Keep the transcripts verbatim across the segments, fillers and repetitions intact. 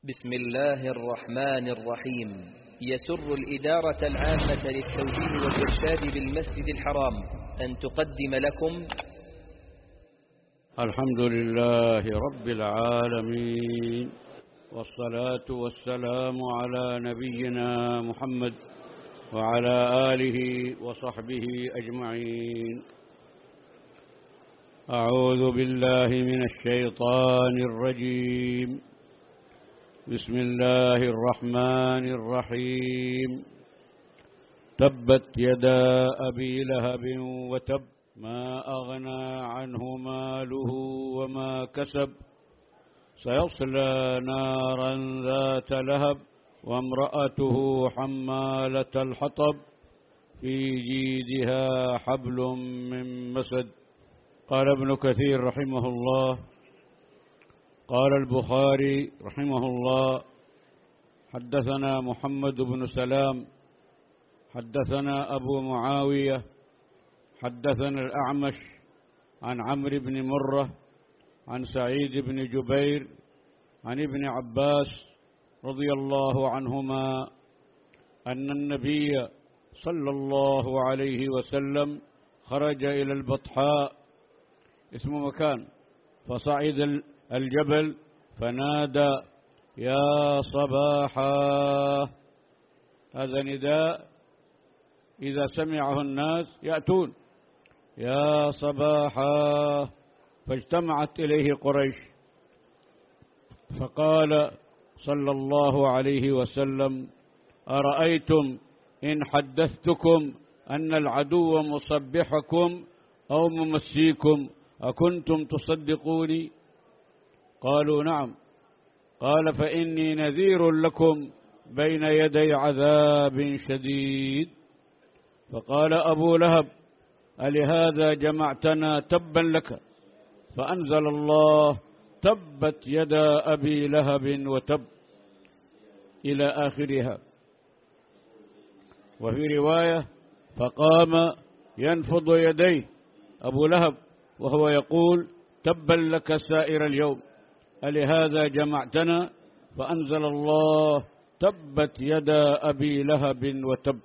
بسم الله الرحمن الرحيم. يسر الإدارة العامة للتوجيه والإرشاد بالمسجد الحرام أن تقدم لكم الحمد لله رب العالمين، والصلاة والسلام على نبينا محمد وعلى آله وصحبه أجمعين. أعوذ بالله من الشيطان الرجيم. بسم الله الرحمن الرحيم. تبت يدا أبي لهب وتب، ما أغنى عنه ماله وما كسب، سيصلى نارا ذات لهب وامرأته حمالة الحطب في جيدها حبل من مسد. قال ابن كثير رحمه الله: قال البخاري رحمه الله: حدثنا محمد بن سلام حدثنا أبو معاوية حدثنا الأعمش عن عمرو بن مرة عن سعيد بن جبير عن ابن عباس رضي الله عنهما أن النبي صلى الله عليه وسلم خرج إلى البطحاء، اسم مكان، فصعد الجبل فنادى: يا صباحا. هذا نداء إذا سمعه الناس يأتون: يا صباحا. فاجتمعت إليه قريش، فقال صلى الله عليه وسلم: أرأيتم إن حدثتكم أن العدو مصبحكم أو ممسيكم أكنتم تصدقوني؟ قالوا: نعم. قال: فإني نذير لكم بين يدي عذاب شديد. فقال أبو لهب: ألهذا جمعتنا؟ تبا لك. فأنزل الله: تبت يدا أبي لهب وتب، إلى آخرها. وفي رواية: فقام ينفض يديه أبو لهب وهو يقول: تبا لك سائر اليوم، ألهذا جمعتنا؟ فأنزل الله: تبت يدا أبي لهب وتب.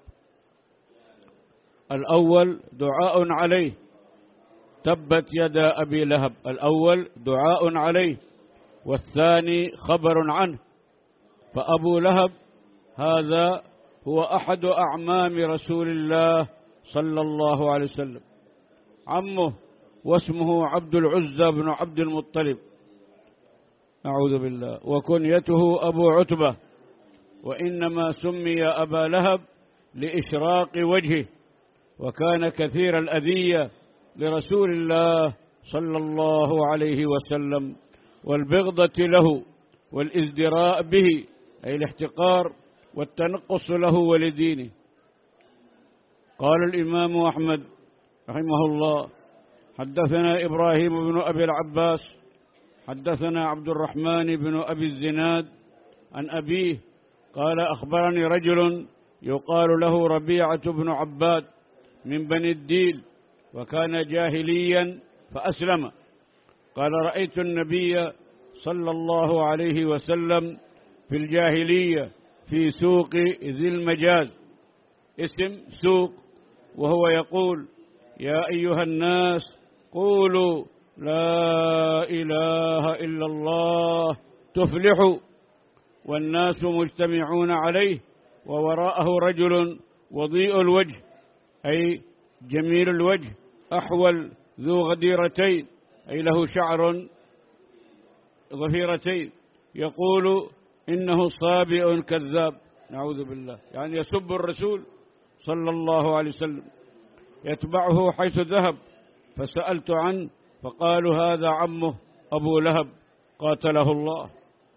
الأول دعاء عليه، تبت يدا أبي لهب، الأول دعاء عليه، والثاني خبر عنه. فأبو لهب هذا هو أحد أعمام رسول الله صلى الله عليه وسلم، عمه، واسمه عبد العزى بن عبد المطلب، أعوذ بالله، وكنيته أبو عتبة، وإنما سمي أبا لهب لإشراق وجهه، وكان كثير الأذية لرسول الله صلى الله عليه وسلم، والبغضة له والازدراء به، أي الاحتقار والتنقص له ولدينه. قال الإمام أحمد رحمه الله: حدثنا إبراهيم بن أبي العباس حدثنا عبد الرحمن بن أبي الزناد عن أبيه قال: أخبرني رجل يقال له ربيعة بن عباد من بني الديل، وكان جاهليا فأسلم. قال: رأيت النبي صلى الله عليه وسلم في الجاهلية في سوق ذي المجاز، اسم سوق، وهو يقول: يا أيها الناس قولوا لا إله إلا الله تفلحوا، والناس مجتمعون عليه، ووراءه رجل وضيء الوجه، أي جميل الوجه، أحول، ذو غديرتين، أي له شعر ظفيرتين، يقول: إنه صابئ كذاب، نعوذ بالله، يعني يسب الرسول صلى الله عليه وسلم. يتبعه حيث ذهب، فسألت عنه فقالوا: هذا عمه أبو لهب قاتله الله.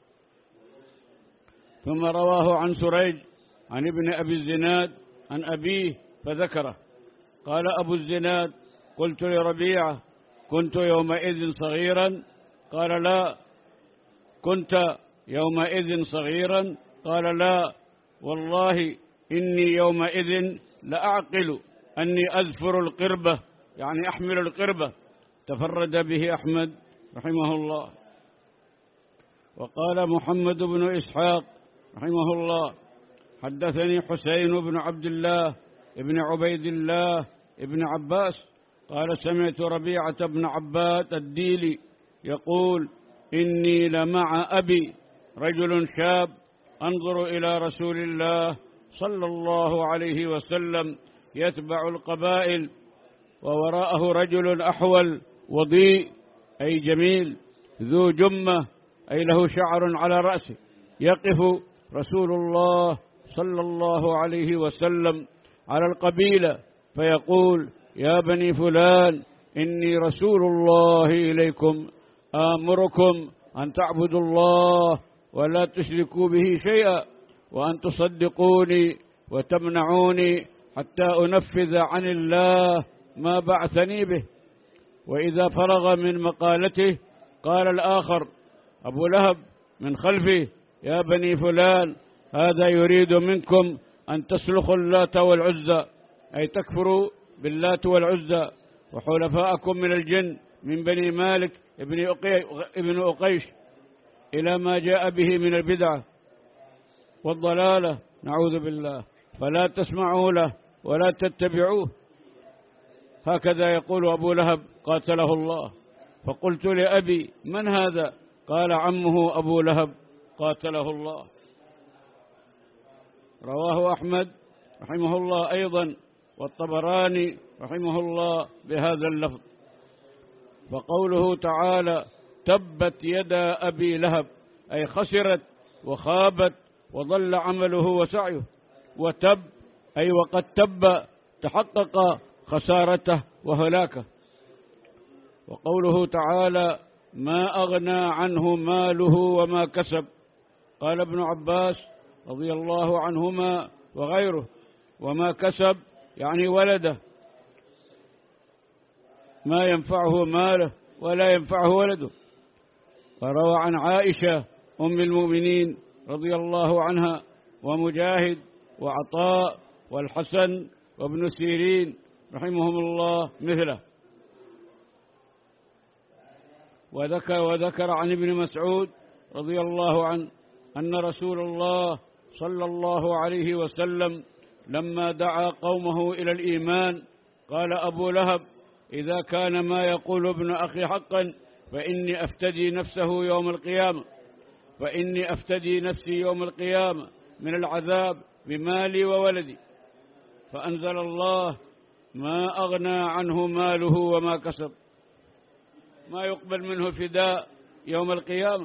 ثم رواه عن سريج عن ابن أبي الزناد عن أبيه فذكره. قال أبو الزناد: قلت لربيعة: كنت يومئذ صغيرا؟ قال: لا. كنت يومئذ صغيرا؟ قال: لا والله إني يومئذ لأعقل أني أذفر القربة، يعني أحمل القربة. تفرد به أحمد رحمه الله. وقال محمد بن إسحاق رحمه الله حدثني حسين بن عبد الله ابن عبيد الله ابن عباس قال سمعت ربيعة بن عباد الديلي يقول إني لمع أبي رجل شاب أنظر إلى رسول الله صلى الله عليه وسلم يتبع القبائل ووراءه رجل أحول وضيء أي جميل ذو جمة أي له شعر على رأسه يقف رسول الله صلى الله عليه وسلم على القبيلة فيقول يا بني فلان إني رسول الله إليكم آمركم أن تعبدوا الله ولا تشركوا به شيئا وأن تصدقوني وتمنعوني حتى أنفذ عن الله ما بعثني به. وإذا فرغ من مقالته قال الآخر أبو لهب من خلفه يا بني فلان هذا يريد منكم أن تسلخوا اللات والعزى أي تكفروا باللات والعزى وحلفاءكم من الجن من بني مالك ابن أقيش إلى ما جاء به من البدعة والضلالة نعوذ بالله فلا تسمعوا له ولا تتبعوه. هكذا يقول أبو لهب قاتله الله. فقلت لأبي من هذا؟ قال عمه أبو لهب قاتله الله. رواه أحمد رحمه الله أيضا والطبراني رحمه الله بهذا اللفظ. فقوله تعالى تبت يدا أبي لهب أي خسرت وخابت وضل عمله وسعيه وتب أي وقد تب تحقق خسارته وهلاكه. وقوله تعالى ما أغنى عنه ماله وما كسب قال ابن عباس رضي الله عنهما وغيره وما كسب يعني ولده ما ينفعه ماله ولا ينفعه ولده. وروى عن عائشة أم المؤمنين رضي الله عنها ومجاهد وعطاء والحسن وابن سيرين رحمهم الله مثله. وذكر, وذكر عن ابن مسعود رضي الله عنه أن رسول الله صلى الله عليه وسلم لما دعا قومه إلى الإيمان قال أبو لهب إذا كان ما يقول ابن أخي حقا فإني أفتدي نفسه يوم القيامة فإني أفتدي نفسي يوم القيامة من العذاب بمالي وولدي. فأنزل الله ما أغنى عنه ماله وما كسب ما يقبل منه فداء يوم القيامة.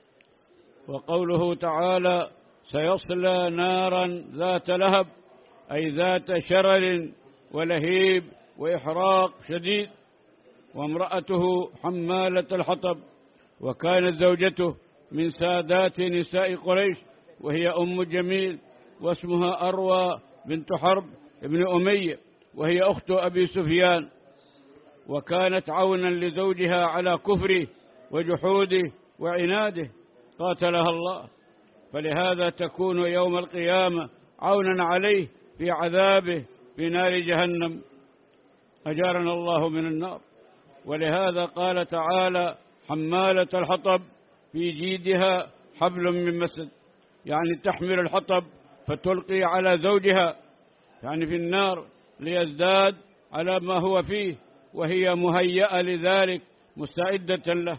وقوله تعالى سيصلى نارا ذات لهب أي ذات شرر ولهيب وإحراق شديد وامرأته حمالة الحطب وكانت زوجته من سادات نساء قريش وهي أم جميل واسمها أروى بنت حرب ابن أمية وهي أخت أبي سفيان وكانت عونا لزوجها على كفره وجحوده وعناده قاتلها الله. فلهذا تكون يوم القيامة عونا عليه في عذابه في نار جهنم أجارنا الله من النار. ولهذا قال تعالى حمالة الحطب في جيدها حبل من مسد يعني تحمل الحطب فتلقي على زوجها يعني في النار ليزداد على ما هو فيه وهي مهيئة لذلك مستعدة له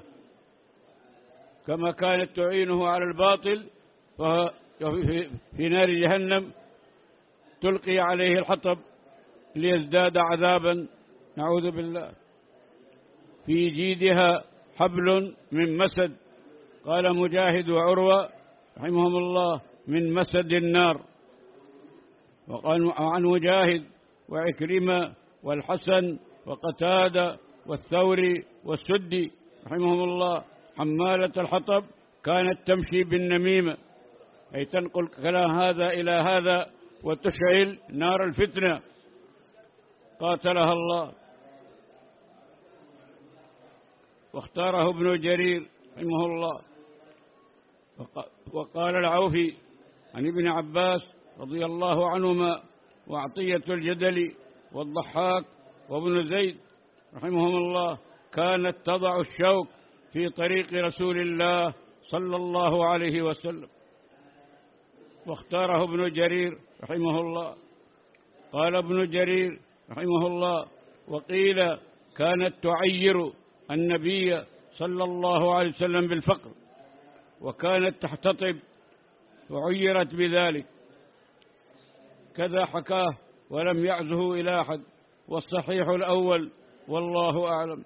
كما كانت تعينه على الباطل فهو في نار جهنم تلقي عليه الحطب ليزداد عذابا نعوذ بالله. في جيدها حبل من مسد قال مجاهد وعروة رحمهم الله من مسد النار. وقال عن مجاهد وعكرمة والحسن وقتادة والثوري والسدي رحمهم الله حمالة الحطب كانت تمشي بالنميمة أي تنقل كلام هذا إلى هذا وتشعل نار الفتنة قاتلها الله. واختاره ابن جرير رحمه الله. وقال العوفي عن ابن عباس رضي الله عنهما وعطية الجدلي والضحاك وابن زيد رحمهم الله كانت تضع الشوك في طريق رسول الله صلى الله عليه وسلم. واختاره ابن جرير رحمه الله. قال ابن جرير رحمه الله: وقيل كانت تعير النبي صلى الله عليه وسلم بالفقر، وكانت تحتطب وعيرت بذلك، كذا حكاه ولم يعزه إلى أحد، والصحيح الأول والله أعلم.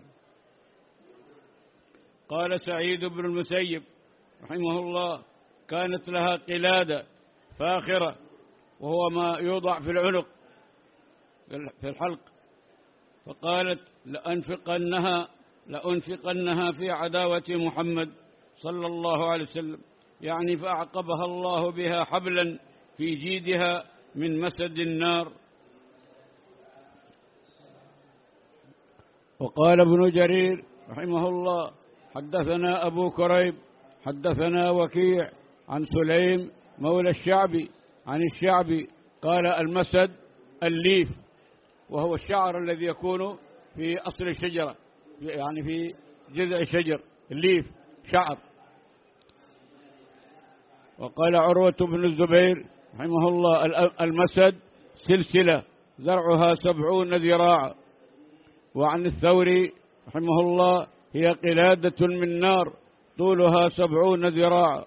قال سعيد بن المسيب رحمه الله: كانت لها قلادة فاخرة، وهو ما يوضع في العنق في الحلق، فقالت: لأنفقنها لأنفقنها في عداوة محمد صلى الله عليه وسلم، يعني فأعقبها الله بها حبلا في جيدها من مسد النار. وقال ابن جرير رحمه الله: حدثنا أبو كريب حدثنا وكيع عن سليم مولى الشعبي عن الشعبي قال: المسد الليف، وهو الشعر الذي يكون في أصل الشجرة، يعني في جذع الشجر، الليف شعر. وقال عروة بن الزبير رحمه الله: المسد سلسلة زرعها سبعون ذراعا. وعن الثوري رحمه الله: هي قلادة من نار طولها سبعون ذراعا.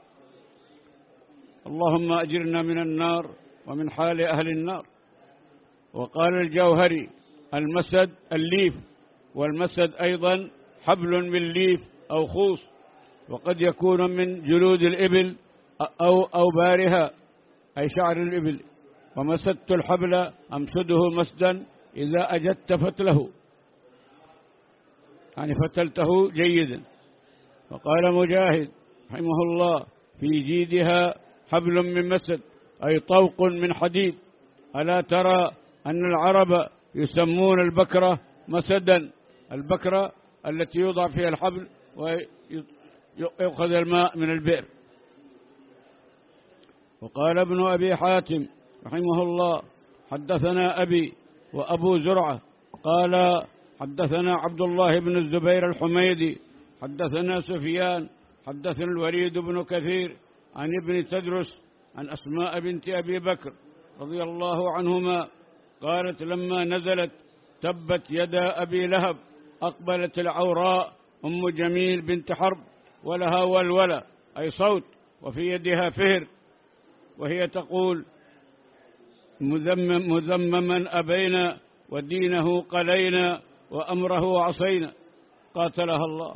اللهم أجرنا من النار ومن حال أهل النار. وقال الجوهري: المسد الليف، والمسد أيضا حبل من ليف أو خوص، وقد يكون من جلود الإبل أو أوبارها، أي شعر الإبل. ومسدت الحبل أمسده مسدا إذا أجدت فتله، يعني فتلته جيدا. وقال مجاهد رحمه الله: في جيدها حبل من مسد، أي طوق من حديد. ألا ترى أن العرب يسمون البكرة مسدا، البكرة التي يوضع فيها الحبل ويأخذ الماء من البئر. وقال ابن أبي حاتم رحمه الله: حدثنا أبي وأبو زرعة قال: حدثنا عبد الله بن الزبير الحميدي حدثنا سفيان حدثنا الوليد بن كثير عن ابن تدرس عن أسماء بنت أبي بكر رضي الله عنهما قالت: لما نزلت تبت يدا أبي لهب أقبلت العوراء أم جميل بنت حرب ولها ولولة، أي صوت، وفي يدها فهر، وهي تقول: مذمم مذمما أبينا ودينه قلينا وأمره عصينا، قاتلها الله.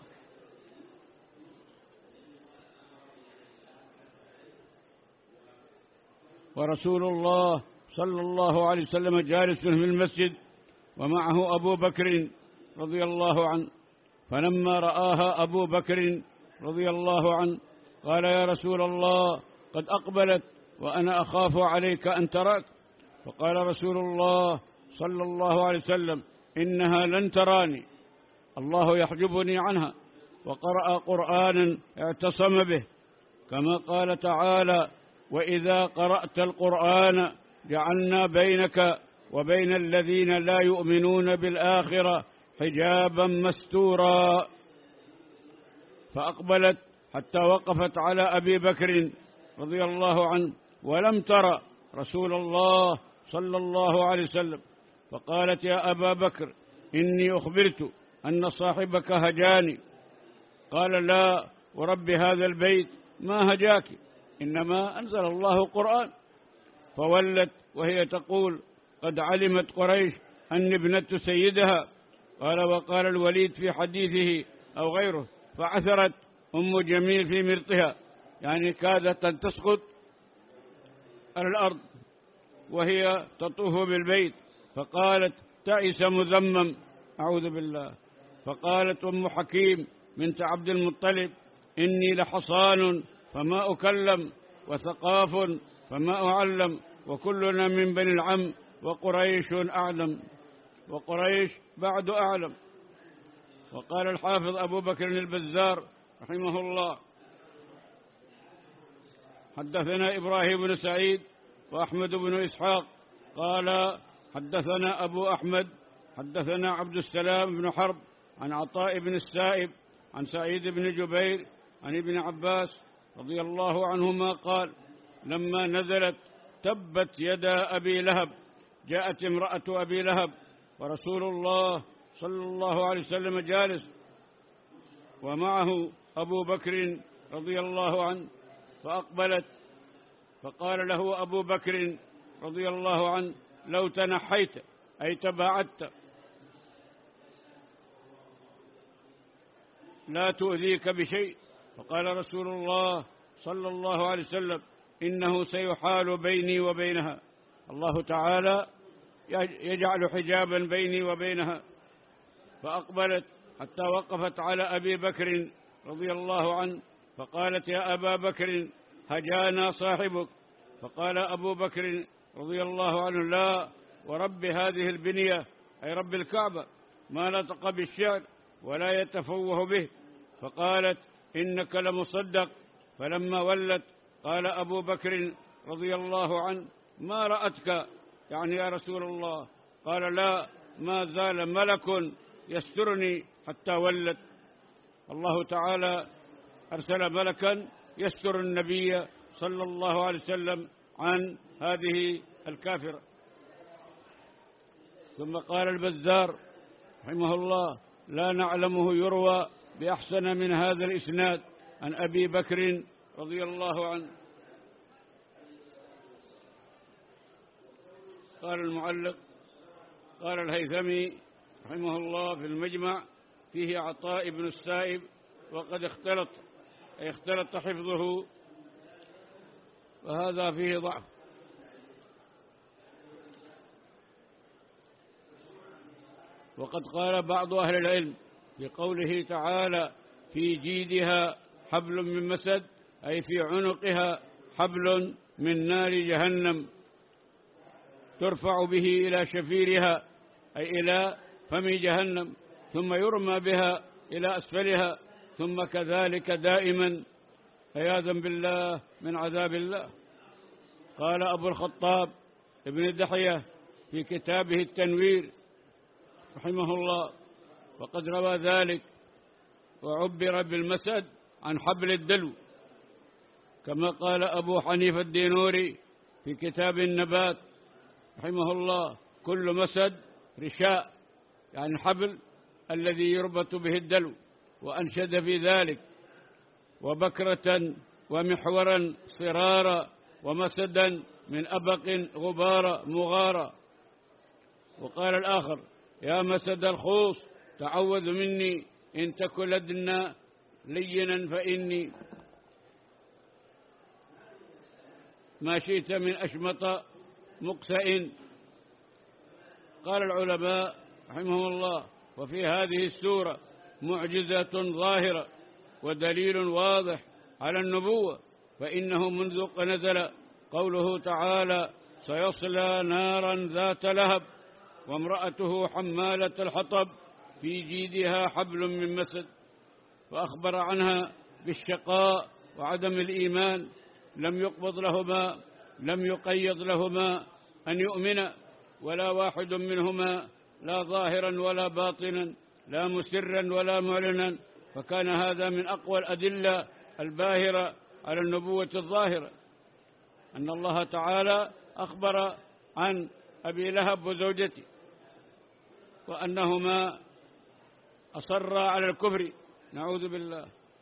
ورسول الله صلى الله عليه وسلم جالس في المسجد ومعه أبو بكر رضي الله عنه، فلما رآها أبو بكر رضي الله عنه قال: يا رسول الله، قد أقبلت وأنا أخاف عليك أن تراك. فقال رسول الله صلى الله عليه وسلم: إنها لن تراني، الله يحجبني عنها. وقرأ قرآنا اعتصم به، كما قال تعالى: وإذا قرأت القرآن جعلنا بينك وبين الذين لا يؤمنون بالآخرة حجابا مستورا. فأقبلت حتى وقفت على أبي بكر رضي الله عنه ولم ترى رسول الله صلى الله عليه وسلم، فقالت: يا أبا بكر، إني أخبرت أن صاحبك هجاني. قال: لا ورب هذا البيت ما هجاك، إنما أنزل الله قرآن. فولت وهي تقول: قد علمت قريش أن ابنة سيدها. قال: وقال الوليد في حديثه أو غيره: فعثرت أم جميل في مرطها، يعني كادت أن تسقط على الأرض وهي تطوف بالبيت، فقالت: تعس مذمم، أعوذ بالله. فقالت أم حكيم بنت عبد المطلب: إني لحصان فما أكلم، وثقاف فما أعلم، وكلنا من بني العم، وقريش أعلم، وقريش بعد أعلم. وقال الحافظ أبو بكر البزار رحمه الله: حدثنا إبراهيم بن سعيد وأحمد بن إسحاق قال: حدثنا أبو أحمد حدثنا عبد السلام بن حرب عن عطاء بن السائب عن سعيد بن جبير عن ابن عباس رضي الله عنهما قال: لما نزلت تبت يدا أبي لهب، جاءت امرأة أبي لهب ورسول الله صلى الله عليه وسلم جالس ومعه أبو بكر رضي الله عنه، فأقبلت فقال له أبو بكر رضي الله عنه: لو تنحيت أي تباعدت لا تؤذيك بشيء. فقال رسول الله صلى الله عليه وسلم: إنه سيحال بيني وبينها، الله تعالى يجعل حجابا بيني وبينها. فأقبلت حتى وقفت على أبي بكر رضي الله عنه، فقالت: يا أبا بكر هجانا صاحبك. فقال أبو بكر رضي الله عنه: لا ورب هذه البنية، أي رب الكعبة، ما نطق بالشعر ولا يتفوه به. فقالت: إنك لمصدق. فلما ولت قال أبو بكر رضي الله عنه: ما رأتك يعني يا رسول الله؟ قال: لا، ما زال ملك يسترني حتى ولت. الله تعالى أرسل ملكا يستر النبي صلى الله عليه وسلم عن هذه الكافرة. ثم قال البزار رحمه الله: لا نعلمه يروى بأحسن من هذا الإسناد عن أبي بكر رضي الله عنه. قال المعلق: قال الهيثمي رحمه الله في المجمع: فيه عطاء بن السائب وقد اختلط أي اختلط حفظه، وهذا فيه ضعف. وقد قال بعض أهل العلم بقوله تعالى: في جيدها حبل من مسد، أي في عنقها حبل من نار جهنم ترفع به إلى شفيرها، أي إلى فم جهنم، ثم يرمى بها إلى أسفلها، ثم كذلك دائما عياذا بالله من عذاب الله. قال أبو الخطاب ابن دحية في كتابه التنوير رحمه الله: وقد روى ذلك وعبر بالمسد عن حبل الدلو، كما قال أبو حنيفة الدينوري في كتاب النبات رحمه الله: كل مسد رشاء، يعني الحبل الذي يربط به الدلو. وأنشد في ذلك: وبكرة ومحورا صرارا ومسدا من أبق غبارا مغارا. وقال الآخر: يا مسد الخوص تعوذ مني، إن تك لدنا لينا فإني ما شئت من أشمط مقسئ. قال العلماء رحمهم الله: وفي هذه السورة معجزة ظاهرة ودليل واضح على النبوة، فإنه منذ نزل قوله تعالى: سيصلى نارا ذات لهب وامرأته حمالة الحطب في جيدها حبل من مسد، فأخبر عنها بالشقاء وعدم الإيمان. لم يقبض لهما لم يقيض لهما أن يؤمن ولا واحد منهما، لا ظاهرا ولا باطنا، لا مسرا ولا معلنا. فكان هذا من أقوى الأدلة الباهرة على النبوة الظاهرة، أن الله تعالى أخبر عن أبي لهب وزوجته وأنهما أصرا على الكفر، نعوذ بالله.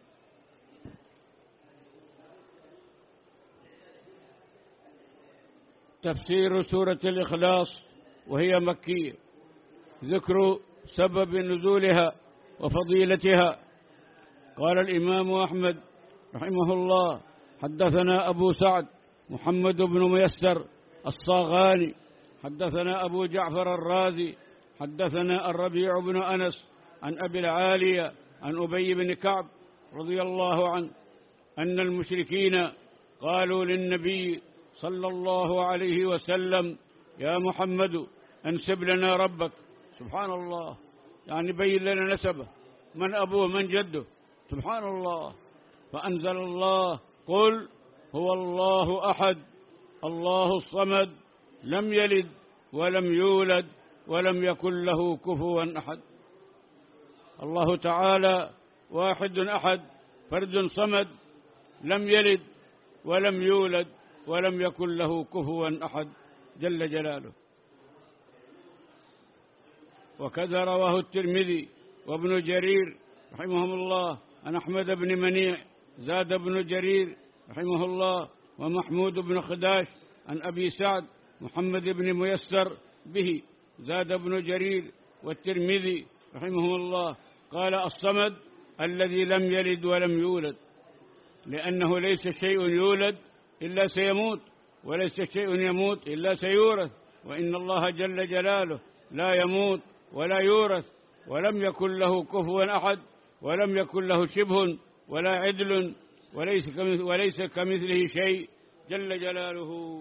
تفسير سورة الإخلاص وهي مكية. ذكر سبب نزولها وفضيلتها. قال الإمام أحمد رحمه الله: حدثنا أبو سعد محمد بن ميسر الصاغاني، حدثنا أبو جعفر الرازي، حدثنا الربيع بن أنس عن أبي العالية عن أبي بن كعب رضي الله عنه أن المشركين قالوا للنبي صلى الله عليه وسلم: يا محمد أنسب لنا ربك. سبحان الله، يعني بين لنا نسبه، من أبوه من جده، سبحان الله. فأنزل الله: قل هو الله أحد الله الصمد لم يلد ولم يولد ولم يكن له كفوا أحد. الله تعالى واحد أحد، فرد صمد، لم يلد ولم يولد ولم يكن له كفوا أحد جل جلاله. وكذا رواه الترمذي وابن جرير رحمهم الله عن أحمد بن منيع زاد ابن جرير رحمه الله ومحمود بن خداش عن أبي سعد محمد بن ميسر به زاد ابن جرير والترمذي رحمه الله قال الصمد الذي لم يلد ولم يولد، لأنه ليس شيء يولد إلا سيموت، وليس شيء يموت إلا سيورث، وإن الله جل جلاله لا يموت ولا يورث، ولم يكن له كفوا أحد، ولم يكن له شبه ولا عدل، وليس وليس كمثله شيء جل جلاله.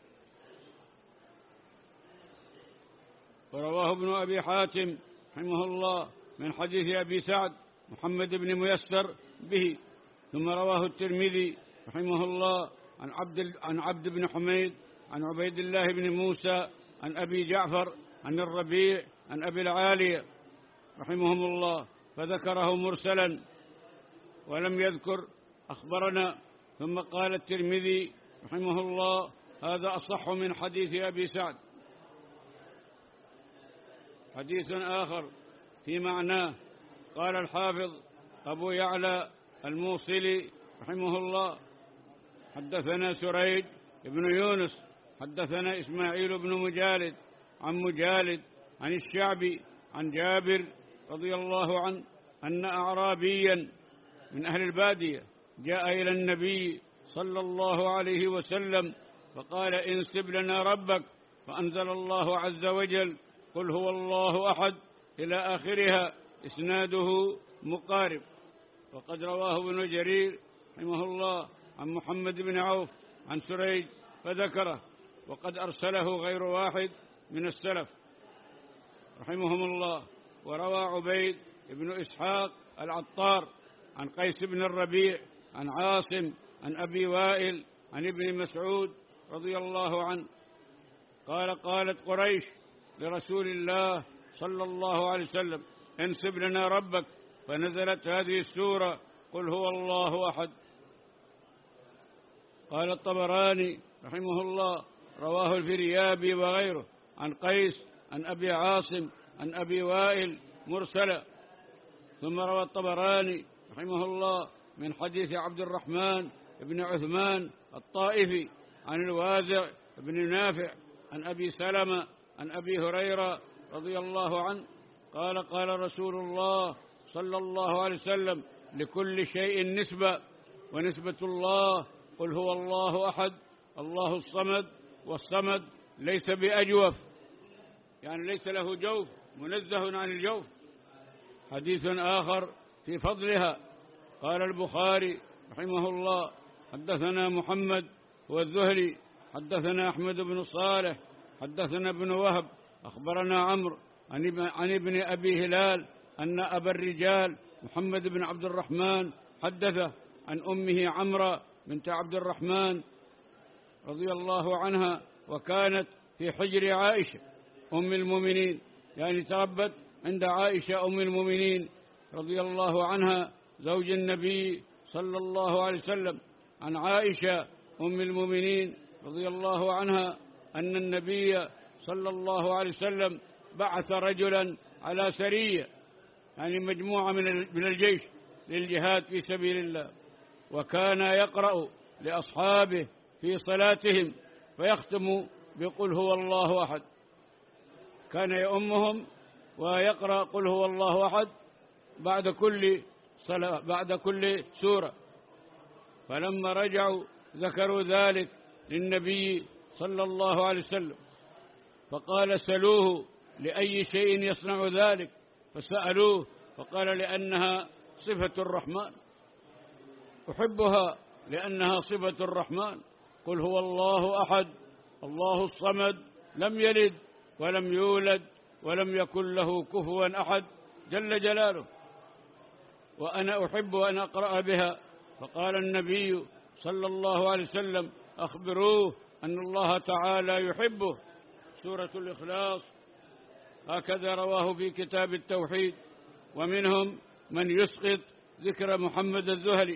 ورواه ابن أبي حاتم رحمه الله من حديث أبي سعد محمد بن ميسر به. ثم رواه الترمذي رحمه الله عن عبد عن عبد بن حميد عن عبيد الله بن موسى عن أبي جعفر عن الربيع عن أبي العالية رحمهم الله، فذكره مرسلا ولم يذكر أخبرنا. ثم قال الترمذي رحمه الله هذا أصح من حديث أبي سعد. حديث آخر في معناه قال الحافظ أبو يعلى الموصلي رحمه الله حدثنا سريج بن يونس حدثنا إسماعيل بن مجالد عن مجالد عن الشعبي عن جابر رضي الله عنه أن أعرابيا من أهل البادية جاء إلى النبي صلى الله عليه وسلم فقال انسب لنا ربك، فأنزل الله عز وجل قل هو الله أحد إلى آخرها، إسناده مقارب. وقد رواه ابن جرير رحمه الله عن محمد بن عوف عن سريج فذكره، وقد أرسله غير واحد من السلف رحمهم الله. وروى عبيد بن إسحاق العطار عن قيس بن الربيع عن عاصم عن أبي وائل عن ابن مسعود رضي الله عنه قال قالت قريش لرسول الله صلى الله عليه وسلم انسب لنا ربك، فنزلت هذه السورة قل هو الله أحد. قال الطبراني رحمه الله رواه الفريابي وغيره عن قيس عن أبي عاصم عن أبي وائل مرسلا. ثم روى الطبراني رحمه الله من حديث عبد الرحمن بن عثمان الطائفي عن الوازع بن نافع عن أبي سلمة عن أبي هريرة رضي الله عنه قال قال رسول الله صلى الله عليه وسلم لكل شيء نسبة، ونسبة الله قل هو الله أحد الله الصمد، والصمد ليس بأجوف، يعني ليس له جوف، منزه عن الجوف. حديث آخر في فضلها قال البخاري رحمه الله حدثنا محمد والزهري حدثنا أحمد بن صالح حدثنا ابن وهب أخبرنا عمرو عن ابن أبي هلال أن أبا الرجال محمد بن عبد الرحمن حدثه عن أمه عمرة بنت عبد الرحمن رضي الله عنها، وكانت في حجر عائشة أم المؤمنين، يعني تربت عند عائشة أم المؤمنين رضي الله عنها زوج النبي صلى الله عليه وسلم. عن عائشة أم المؤمنين رضي الله عنها أن النبي صلى الله عليه وسلم بعث رجلا على سرية، يعني مجموعة من الجيش للجهاد في سبيل الله، وكان يقرأ لأصحابه في صلاتهم فيختم بقل هو الله أحد، كان يؤمهم ويقرأ قل هو الله أحد بعد كل صلاة بعد كل سورة. فلما رجعوا ذكروا ذلك للنبي صلى الله عليه وسلم، فقال سلوه لأي شيء يصنع ذلك، فسألوه فقال لأنها صفة الرحمن، أحبها لأنها صفة الرحمن. قل هو الله أحد الله الصمد لم يلد ولم يولد ولم يكن له كفوا أحد جل جلاله، وأنا أحب أن أقرأ بها. فقال النبي صلى الله عليه وسلم أخبروه أن الله تعالى يحبه. سورة الإخلاص. هكذا رواه في كتاب التوحيد. ومنهم من يسقط ذكر محمد الزهري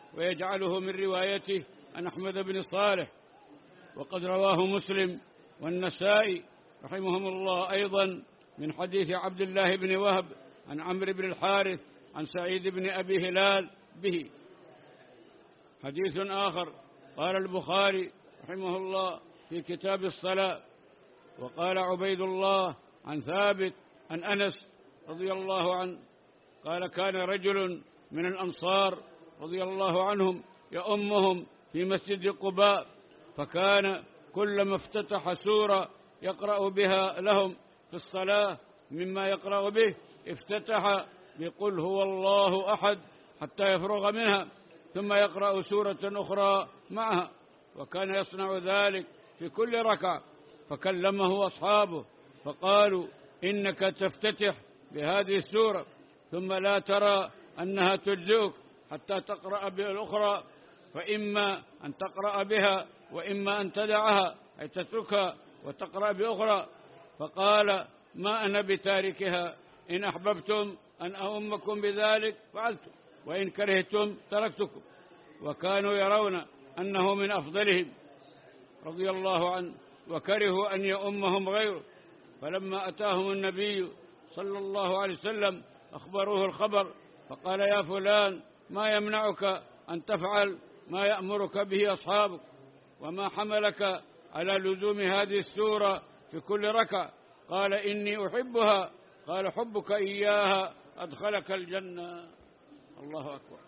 ويجعله من روايته عن أحمد بن صالح. وقد رواه مسلم والنسائي رحمهم الله أيضا من حديث عبد الله بن وهب عن عمرو بن الحارث عن سعيد بن أبي هلال به. حديث آخر قال البخاري رحمه الله في كتاب الصلاة: وقال عبيد الله عن ثابت عن أنس رضي الله عنه قال: كان رجل من الأنصار رضي الله عنهم يؤمهم في مسجد قباء، فكان كلما افتتح سورة يقرأ بها لهم في الصلاة مما يقرأ به افتتح بقل هو الله أحد حتى يفرغ منها، ثم يقرأ سورة أخرى معها، وكان يصنع ذلك في كل ركعة. فكلمه أصحابه فقالوا: إنك تفتتح بهذه السورة ثم لا ترى أنها تجزئك حتى تقرأ بها الأخرى، فإما أن تقرأ بها وإما أن تدعها أي تتركها وتقرأ بأخرى. فقال: ما أنا بتاركها، إن أحببتم أن أؤمكم بذلك فعلتم، وإن كرهتم تركتكم. وكانوا يرون أنه من أفضلهم رضي الله عنه، وكرهوا أن يؤمهم غيره. فلما أتاهم النبي صلى الله عليه وسلم أخبروه الخبر، فقال: يا فلان، ما يمنعك أن تفعل ما يأمرك به أصحابك؟ وما حملك على لزوم هذه السورة في كل ركعة؟ قال: إني أحبها. قال: حبك إياها أدخلك الجنة. الله أكبر،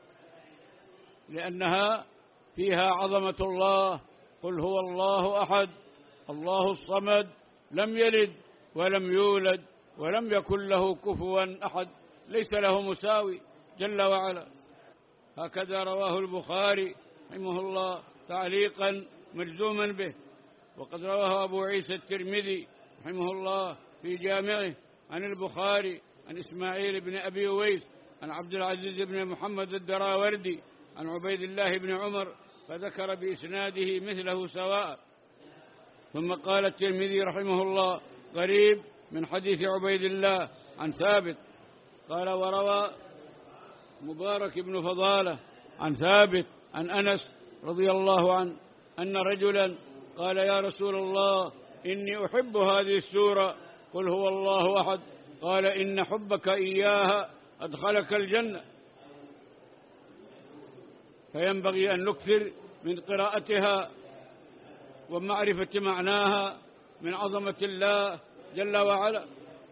لأنها فيها عظمة الله. قل هو الله أحد الله الصمد لم يلد ولم يولد ولم يكن له كفوا أحد، ليس له مساوي جل وعلا. هكذا رواه البخاري رحمه الله تعليقا ملزوما به. وقد رواه أبو عيسى الترمذي رحمه الله في جامعه عن البخاري عن إسماعيل بن أبي أويس عن عبد العزيز بن محمد الدراوردي عن عبيد الله بن عمر، فذكر بإسناده مثله سواء. ثم قال الترمذي رحمه الله: قريب من حديث عبيد الله عن ثابت. قال: وروى مبارك بن فضالة عن ثابت عن أنس رضي الله عنه أن رجلا قال: يا رسول الله، إني أحب هذه السورة، قل هو الله أحد. قال: إن حبك إياها أدخلك الجنة. فينبغي أن نكثر من قراءتها ومعرفة معناها من عظمة الله جل وعلا.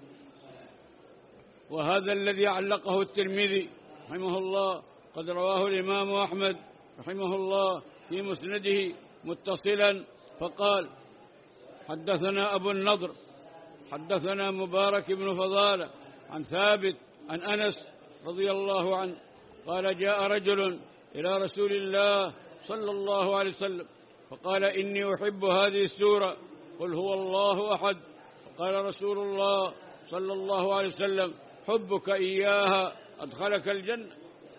وهذا الذي علقه الترمذي رحمه الله قد رواه الإمام أحمد رحمه الله في مسنده متصلا، فقال: حدثنا أبو النضر حدثنا مبارك بن فضالة عن ثابت عن أنس رضي الله عنه قال: جاء رجل إلى رسول الله صلى الله عليه وسلم فقال: إني أحب هذه السورة، قل هو الله أحد. فقال رسول الله صلى الله عليه وسلم: حبك إياها أدخلك الجنة.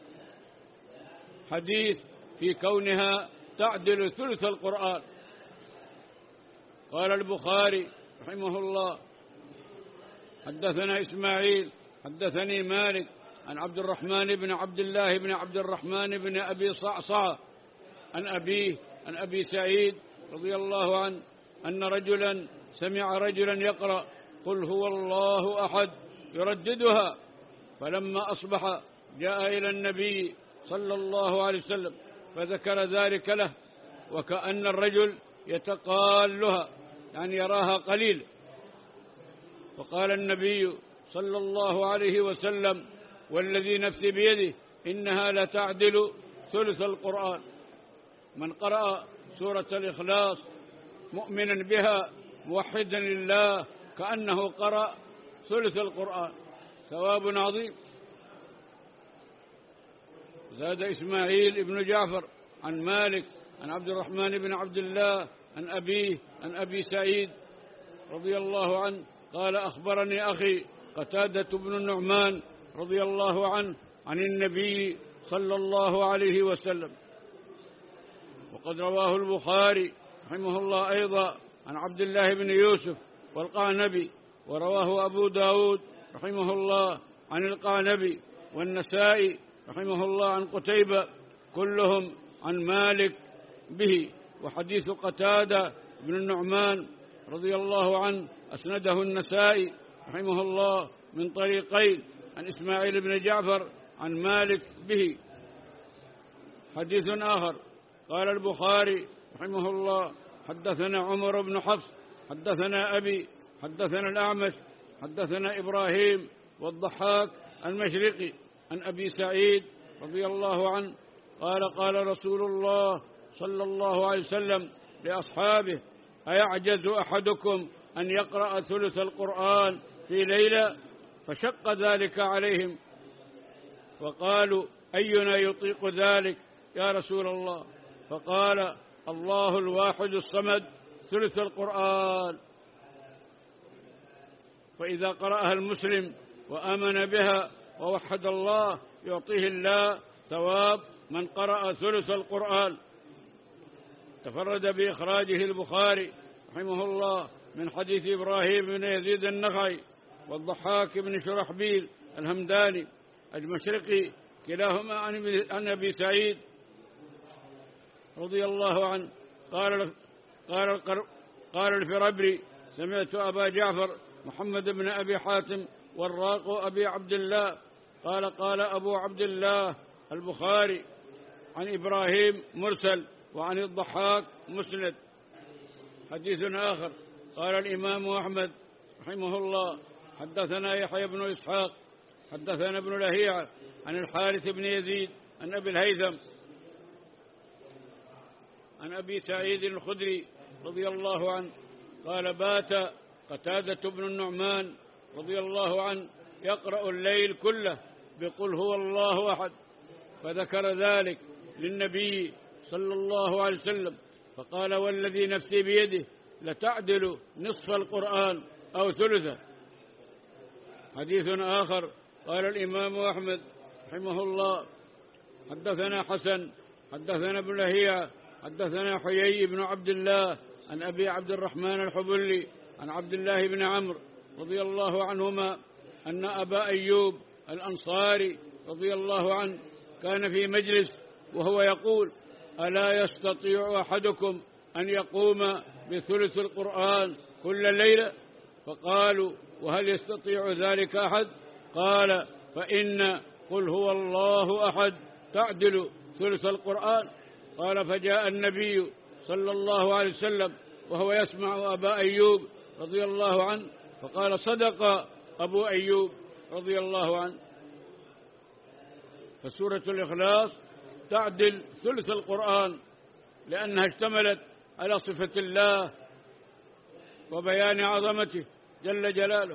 حديث في كونها تعدل ثلث القرآن. قال البخاري رحمه الله: حدثنا إسماعيل حدثني مالك عن عبد الرحمن بن عبد الله بن عبد الرحمن بن أبي صعصع عن أبيه عن أبي سعيد رضي الله عنه أن رجلا سمع رجلا يقرأ: قل هو الله أحد، يرددها. فلما أصبح جاء إلى النبي صلى الله عليه وسلم فذكر ذلك له، وكأن الرجل يتقالها، يعني يراها قليل. وقال النبي صلى الله عليه وسلم: والذي نفسي بيده إنها لتعدل ثلث القرآن. من قرأ سورة الإخلاص مؤمنا بها موحدا لله كأنه قرأ ثلث القرآن، ثواب عظيم. زاد إسماعيل بن جعفر عن مالك عن عبد الرحمن بن عبد الله عن أبيه عن أبي سعيد رضي الله عنه قال: أخبرني أخي قتادة بن النعمان رضي الله عنه عن النبي صلى الله عليه وسلم. وقد رواه البخاري رحمه الله أيضا عن عبد الله بن يوسف والقعنبي، ورواه أبو داود رحمه الله عن القعنبي، والنسائي رحمه الله عن قتيبة كلهم عن مالك به. وحديث قتادة بن النعمان رضي الله عنه أسنده النسائي رحمه الله من طريقين عن إسماعيل بن جعفر عن مالك به. حديث آخر قال البخاري رحمه الله حدثنا عمر بن حفص حدثنا أبي حدثنا الأعمش حدثنا إبراهيم والضحاك المشرقي عن أبي سعيد رضي الله عنه قال قال رسول الله صلى الله عليه وسلم لأصحابه: أيعجز أحدكم أن يقرأ ثلث القرآن في ليلة؟ فشق ذلك عليهم وقالوا: أينا يطيق ذلك يا رسول الله؟ فقال: الله الواحد الصمد ثلث القرآن. فإذا قرأها المسلم وآمن بها ووحد الله يعطيه الله ثواب من قرأ ثلث القرآن. تفرد بإخراجه البخاري رحمه الله من حديث إبراهيم بن يزيد النخعي والضحاك بن شرحبيل الهمداني المشرقي كلاهما عن أبي سعيد رضي الله عنه قال قال قال الفربري: سمعت أبا جعفر محمد بن أبي حاتم والراق أبي عبد الله قال قال أبو عبد الله البخاري عن إبراهيم مرسل وعن الضحاك مسند. حديث آخر قال الإمام أحمد رحمه الله حدثنا يحيى بن إسحاق حدثنا ابن لهيعة عن الحارث بن يزيد عن أبي الهيثم عن أبي سعيد الخدري رضي الله عنه قال: بات قتادة بن النعمان رضي الله عنه يقرأ الليل كله بقل هو الله أحد، فذكر ذلك للنبي صلى الله عليه وسلم فقال: والذي نفسي بيده لتعدل نصف القرآن أو ثلثه. حديث آخر قال الإمام أحمد رحمه الله حدثنا حسن حدثنا ابن لهيعة حدثنا حيي بن عبد الله عن أبي عبد الرحمن الحبلي عن عبد الله بن عمرو رضي الله عنهما أن أبا أيوب الأنصاري رضي الله عنه كان في مجلس وهو يقول: ألا يستطيع أحدكم أن يقوم بثلث القرآن كل ليلة؟ فقالوا: وهل يستطيع ذلك أحد؟ قال: فإن قل هو الله أحد تعدل ثلث القرآن. قال: فجاء النبي صلى الله عليه وسلم وهو يسمع أبا أيوب رضي الله عنه فقال: صدق أبو أيوب رضي الله عنه. فسورة الإخلاص تعدل ثلث القرآن لأنها اشتملت على صفة الله وبيان عظمته جل جلاله.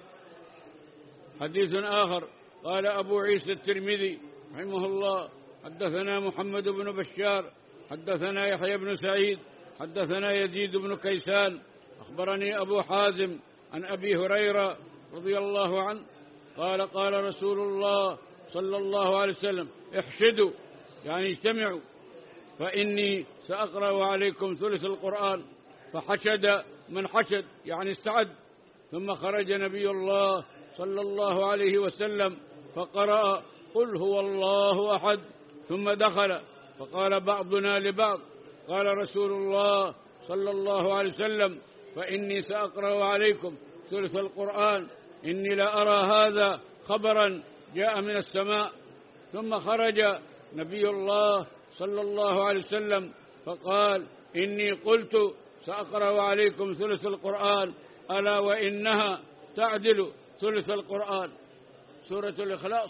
حديث آخر قال أبو عيسى الترمذي رحمه الله حدثنا محمد بن بشار حدثنا يحيى بن سعيد حدثنا يزيد بن كيسان أخبرني أبو حازم عن أبي هريرة رضي الله عنه قال: قال رسول الله صلى الله عليه وسلم: احشدوا يعني اجتمعوا فإني سأقرأ عليكم ثلث القرآن. فحشد من حشد يعني استعد. ثم خرج نبي الله صلى الله عليه وسلم فقرأ: قل هو الله أحد. ثم دخل فقال بعضنا لبعض: قال رسول الله صلى الله عليه وسلم: فإني سأقرأ عليكم ثلث القرآن، إني لا أرى هذا خبرا جاء من السماء. ثم خرج نبي الله صلى الله عليه وسلم فقال: إني قلت سأقرأ عليكم ثلث القرآن، ألا وإنها تعدل ثلث القرآن. سورة الإخلاص.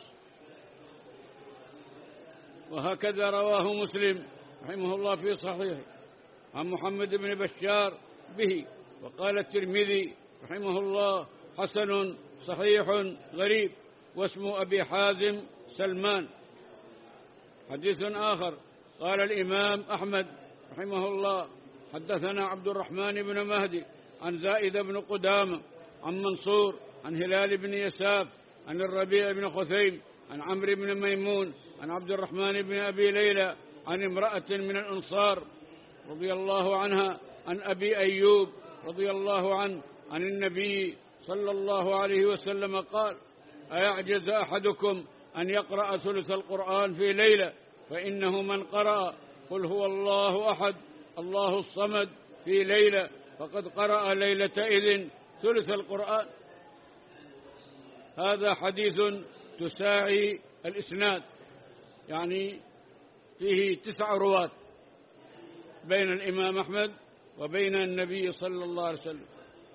وهكذا رواه مسلم رحمه الله في صحيحه عن محمد بن بشار به. وقال الترمذي رحمه الله: حسن صحيح غريب، واسم أبي حازم سلمان. حديث آخر قال الإمام أحمد رحمه الله حدثنا عبد الرحمن بن مهدي عن زائد بن قدامة عن منصور عن هلال بن يساف عن الربيع بن خثيم عن عمرو بن ميمون عن عبد الرحمن بن أبي ليلى عن امرأة من الأنصار رضي الله عنها عن أبي أيوب رضي الله عنه عن النبي صلى الله عليه وسلم قال: أيعجز أحدكم أن يقرأ ثلث القرآن في ليلة؟ فإنه من قرأ قل هو الله أحد الله الصمد في ليلة فقد قرأ ليلتئذ ثلث القرآن. هذا حديث تساعي الإسناد، يعني فيه تسع رواة بين الإمام أحمد وبين النبي صلى الله عليه وسلم.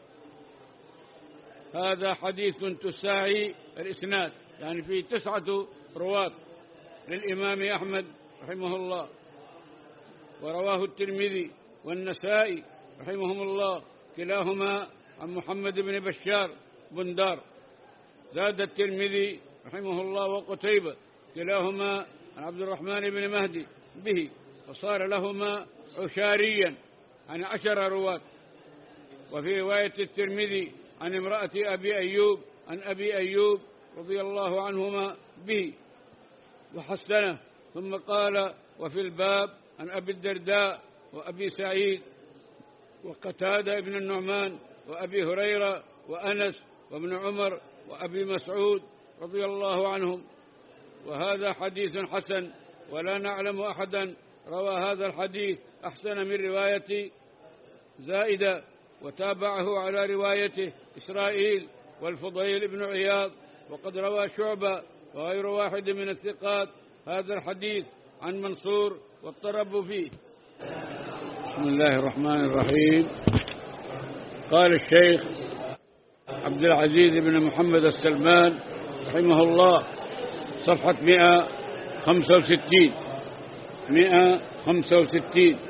هذا حديث تساعي الإسناد، يعني فيه تسعة رواة للإمام أحمد رحمه الله، ورواه الترمذي والنسائي رحمهم الله كلاهما عن محمد بن بشار بندار. زاد الترمذي رحمه الله وقتيبة كلاهما عن عبد الرحمن بن مهدي به، وصار لهما عشاريا عن عشر رواة. وفي رواية الترمذي عن امرأة أبي أيوب عن أبي أيوب رضي الله عنهما به وحسنه. ثم قال وفي الباب عن أبي الدرداء وأبي سعيد وقتادة بن النعمان وأبي هريرة وأنس وابن عمر وأبي مسعود رضي الله عنهم. وهذا حديث حسن، ولا نعلم أحدا روى هذا الحديث أحسن من رواية زائدة، وتابعه على روايته إسرائيل والفضيل بن عياض. وقد روى شعبة وغير واحد من الثقات هذا الحديث عن منصور واضطربوا فيه. بسم الله الرحمن الرحيم. قال الشيخ عبد العزيز بن محمد السلمان رحمه الله صفحة مئة وخمسة وستين مئة وخمسة وستين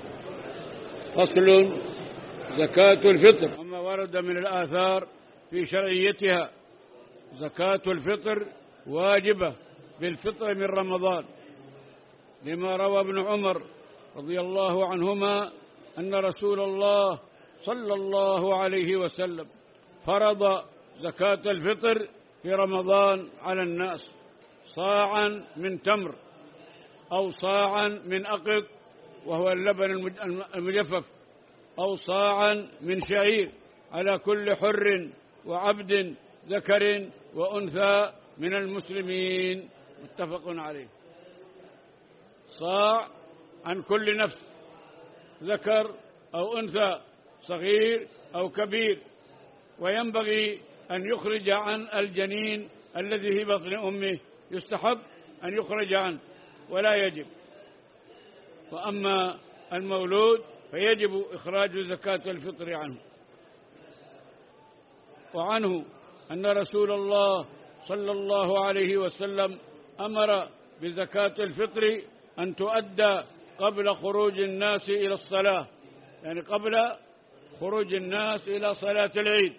فصل زكاة الفطر. وما ورد من الآثار في شرعيتها. زكاة الفطر واجبة بالفطر من رمضان، لما روى ابن عمر رضي الله عنهما أن رسول الله صلى الله عليه وسلم فرض زكاة الفطر في رمضان على الناس صاعا من تمر أو صاعا من أقط وهو اللبن المجفف أو صاعا من شعير على كل حر وعبد ذكر وأنثى من المسلمين، متفق عليه. صاع عن كل نفس، ذكر أو أنثى، صغير أو كبير. وينبغي أن يخرج عن الجنين الذي في بطن أمه، يستحب أن يخرج عنه ولا يجب. وأما المولود فيجب إخراج زكاة الفطر عنه. وعنه أن رسول الله صلى الله عليه وسلم أمر بزكاة الفطر أن تؤدى قبل خروج الناس إلى الصلاة، يعني قبل خروج الناس إلى صلاة العيد.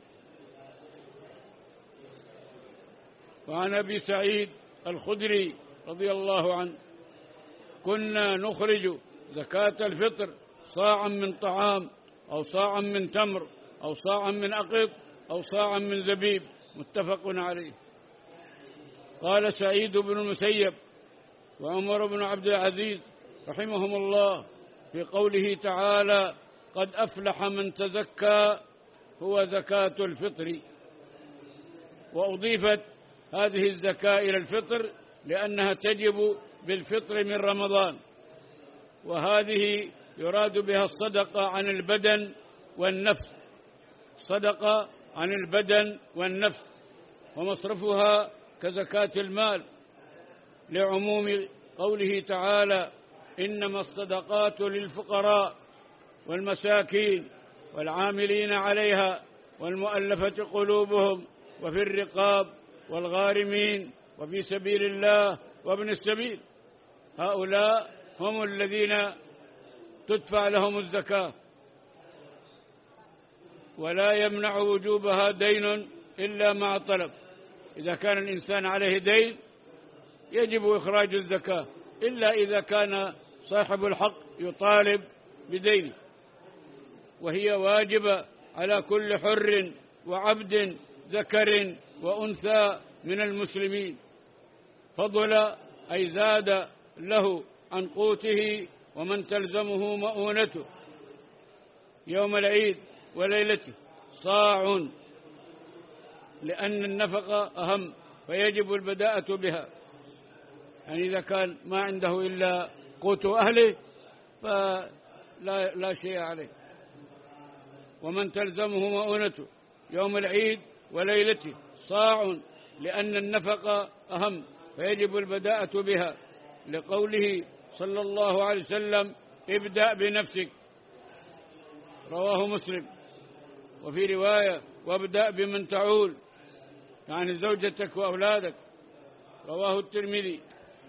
وعن أبي سعيد الخدري رضي الله عنه كنا نخرج زكاة الفطر صاعا من طعام أو صاعا من تمر أو صاعا من أقط أو صاعا من زبيب، متفق عليه. قال سعيد بن المسيب وعمر بن عبد العزيز رحمهم الله في قوله تعالى قد أفلح من تزكى هو زكاة الفطر. وأضيفت هذه الزكاة إلى الفطر لأنها تجب بالفطر من رمضان، وهذه يراد بها الصدقة عن البدن والنفس، صدقة عن البدن والنفس، ومصرفها كزكاة المال، لعموم قوله تعالى إنما الصدقات للفقراء والمساكين والعاملين عليها والمؤلفة قلوبهم وفي الرقاب والغارمين وفي سبيل الله وابن السبيل، هؤلاء هم الذين تدفع لهم الزكاة. ولا يمنع وجوبها دين إلا مع طلب، إذا كان الإنسان عليه دين يجب إخراج الزكاة، إلا إذا كان صاحب الحق يطالب بدينه، وهي واجبة على كل حر وعبد ذكر وأنثى من المسلمين، فضل أي زاد له عن قوته ومن تلزمه مؤونته يوم العيد وليلته صاع، لأن النفقة أهم فيجب البداءة بها، يعني إذا كان ما عنده إلا قوت أهله فلا لا شيء عليه. ومن تلزمه مؤونته يوم العيد وليلته صاع، لأن النفقة أهم فيجب البداءة بها، لقوله صلى الله عليه وسلم: ابدأ بنفسك، رواه مسلم. وفي رواية: وابدأ بمن تعول، يعني زوجتك وأولادك، رواه الترمذي.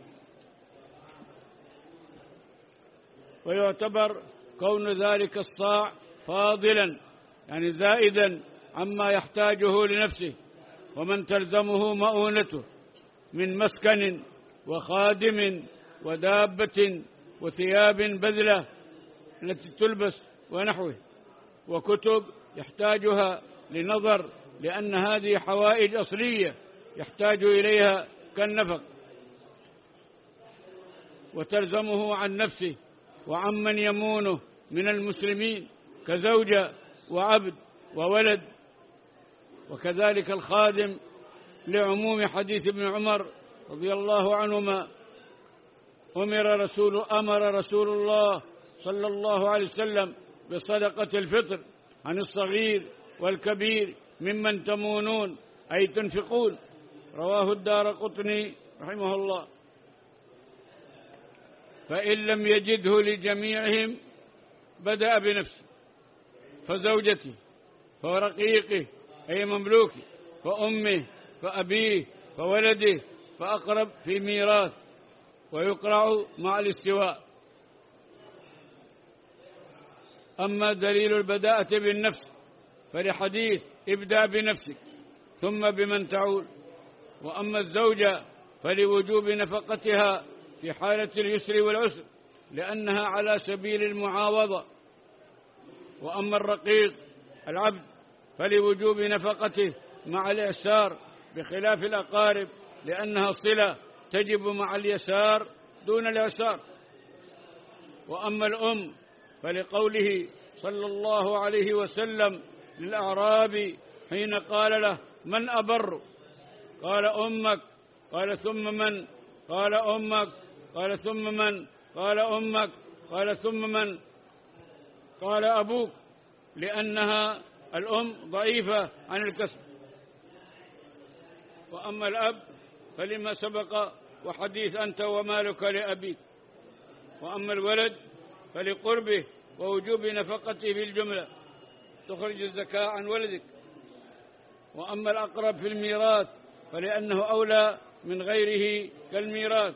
ويعتبر كون ذلك الصاع فاضلا، يعني زائدا عما يحتاجه لنفسه. ومن تلزمه مؤونته من مسكن وخادم ودابة وثياب بذلة التي تلبس ونحوه، وكتب يحتاجها لنظر، لأن هذه حوائج أصلية يحتاج إليها كالنفق. وتلزمه عن نفسه وعمن يمونه من المسلمين كزوجة وعبد وولد. وكذلك الخادم لعموم حديث ابن عمر رضي الله عنهما: أمر رسول أمر رسول الله صلى الله عليه وسلم بصدقة الفطر عن الصغير والكبير ممن تمونون، أي تنفقون، رواه الدارقطني رحمه الله. فإن لم يجده لجميعهم بدأ بنفسه، فزوجته، فرقيقه أي مملوكه، فأمه، فأبيه، فولده، فأقرب في ميراث، ويقرع مع الاستواء. أما دليل البداءة بالنفس فلحديث: ابدأ بنفسك ثم بمن تعول. وأما الزوجة فلوجوب نفقتها في حالة اليسر والعسر، لأنها على سبيل المعاوضة. وأما الرقيق العبد فلوجوب نفقته مع الإعسار، بخلاف الأقارب، لأنها صلة تجب مع اليسار دون الإعسار. وأما الأم فلقوله صلى الله عليه وسلم للأعرابي حين قال له: من أبر؟ قال: أمك. قال: ثم من؟ قال: أمك. قال: ثم من؟ قال: أمك. قال: ثم من؟ قال: أبوك، لأنها الأم ضعيفة عن الكسب. وأما الأب فلما سبق وحديث أنت ومالك لأبيك. وأما الولد فلقربه ووجوب نفقته في الجملة، تخرج الزكاة عن ولدك. وأما الأقرب في الميراث فلأنه أولى من غيره كالميراث.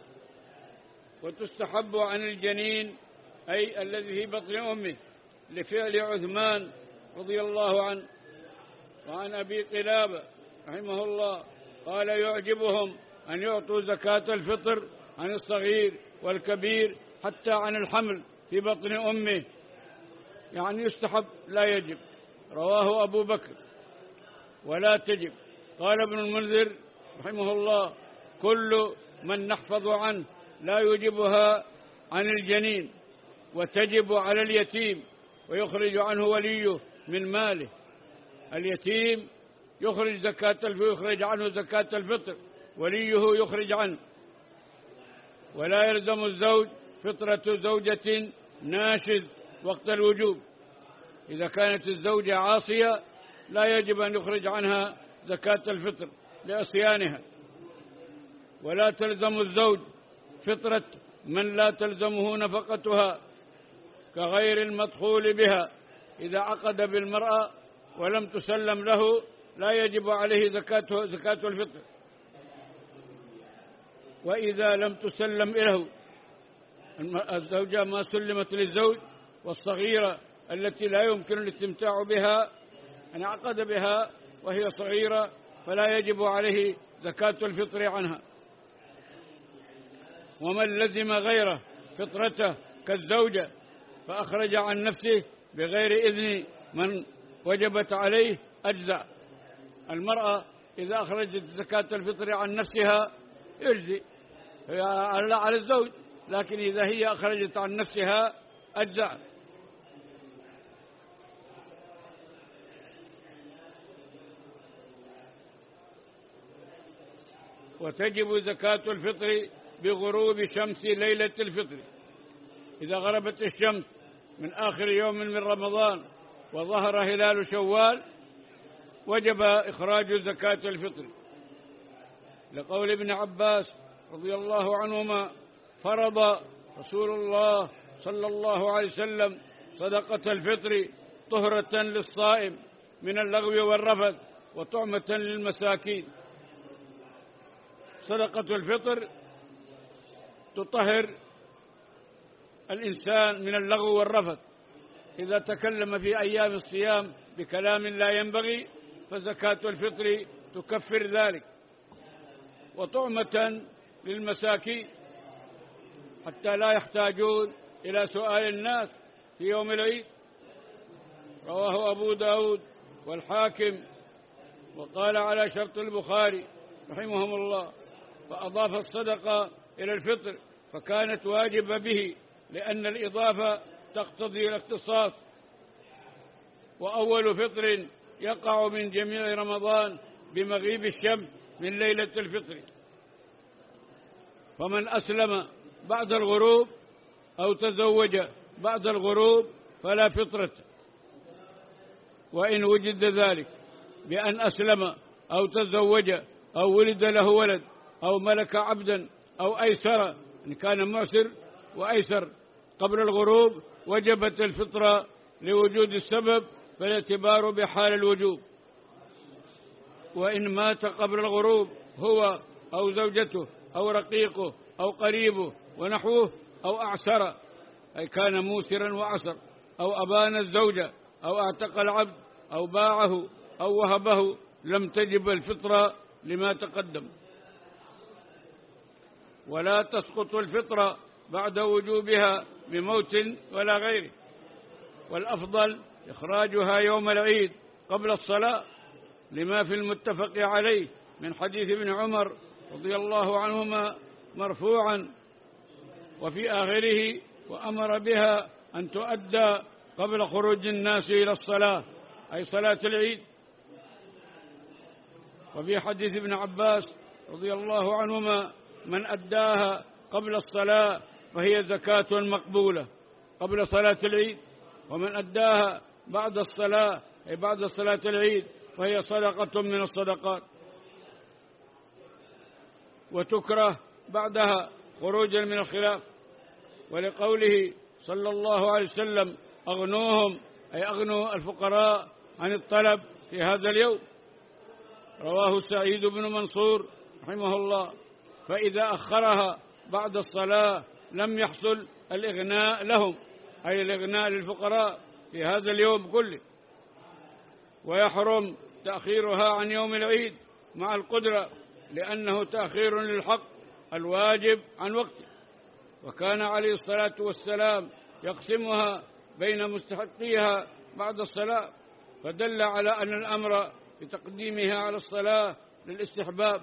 وتستحب عن الجنين، أي الذي في بطن أمه، لفعل عثمان رضي الله عنه. وعن أبي قلابة رحمه الله قال: يعجبهم أن يعطوا زكاة الفطر عن الصغير والكبير حتى عن الحمل في بطن أمه، يعني يستحب لا يجب. رواه أبو بكر. ولا تجب. قال ابن المنذر رحمه الله: كل من نحفظ عنه لا يجبها عن الجنين، وتجب على اليتيم ويخرج عنه وليه من ماله. اليتيم يخرج زكاة يخرج عنه زكاة الفطر، وليه يخرج عنه. ولا يلزم الزوج فطرة زوجة ناشز وقت الوجوب. إذا كانت الزوجة عاصية لا يجب أن يخرج عنها زكاة الفطر لعصيانها. ولا تلزم الزوج فطرة من لا تلزمه نفقتها، كغير المدخول بها. إذا عقد بالمرأة ولم تسلم له لا يجب عليه زكاة زكاة الفطر. وإذا لم تسلم له الزوجة ما سلمت للزوج، والصغيرة التي لا يمكن الاستمتاع بها أن عقد بها وهي صغيرة فلا يجب عليه زكاة الفطر عنها. ومن لزم غيره فطرته كالزوجة فأخرج عن نفسه بغير إذن من وجبت عليه أجزاء. المرأة إذا أخرجت زكاة الفطر عن نفسها يجزي على الزوج، لكن إذا هي أخرجت عن نفسها أجزاء. وتجب زكاة الفطر بغروب شمس ليلة الفطر. إذا غربت الشمس من آخر يوم من رمضان وظهر هلال شوال وجب إخراج زكاة الفطر، لقول ابن عباس رضي الله عنهما: فرض رسول الله صلى الله عليه وسلم صدقة الفطر طهرة للصائم من اللغو والرفث وطعمة للمساكين. صدقة الفطر تطهر الإنسان من اللغو والرفث، إذا تكلم في أيام الصيام بكلام لا ينبغي فزكاة الفطر تكفر ذلك، وطعمة للمساكين حتى لا يحتاجون إلى سؤال الناس في يوم العيد. رواه أبو داود والحاكم وقال على شرط البخاري رحمهم الله، فأضاف الصدقة إلى الفطر فكانت واجبة به، لأن الإضافة تقتضي الاختصاص. وأول فطر يقع من جميع رمضان بمغيب الشمس من ليلة الفطر، فمن أسلم بعد الغروب أو تزوج بعد الغروب فلا فطرة، وإن وجد ذلك بأن أسلم أو تزوج أو ولد له ولد أو ملك عبدا أو أيسر، إن كان معسر وأيسر قبل الغروب وجبت الفطرة لوجود السبب، فالاعتبار بحال الوجوب. وإن مات قبل الغروب هو أو زوجته أو رقيقه أو قريبه ونحوه أو أعسر، أي كان موسرا وعسر، أو أبان الزوجة أو اعتق العبد أو باعه أو وهبه، لم تجب الفطرة لما تقدم. ولا تسقط الفطرة بعد وجوبها بموت ولا غيره، والأفضل إخراجها يوم العيد قبل الصلاة، لما في المتفق عليه من حديث ابن عمر رضي الله عنهما مرفوعا وفي آخره: وأمر بها أن تؤدى قبل خروج الناس إلى الصلاة، أي صلاة العيد. وفي حديث ابن عباس رضي الله عنهما: من أداها قبل الصلاة فهي زكاة مقبولة قبل صلاة العيد، ومن أداها بعد الصلاة أي بعد صلاة العيد فهي صدقة من الصدقات. وتكره بعدها خروجا من الخلاف، ولقوله صلى الله عليه وسلم: أغنوهم، أي أغنوا الفقراء عن الطلب في هذا اليوم. رواه سعيد بن منصور رحمه الله. فإذا أخرها بعد الصلاة لم يحصل الإغناء لهم، أي الإغناء للفقراء في هذا اليوم كله. ويحرم تأخيرها عن يوم العيد مع القدرة، لأنه تأخير للحق الواجب عن وقته، وكان عليه الصلاة والسلام يقسمها بين مستحقيها بعد الصلاة، فدل على أن الأمر بتقديمها على الصلاة للاستحباب.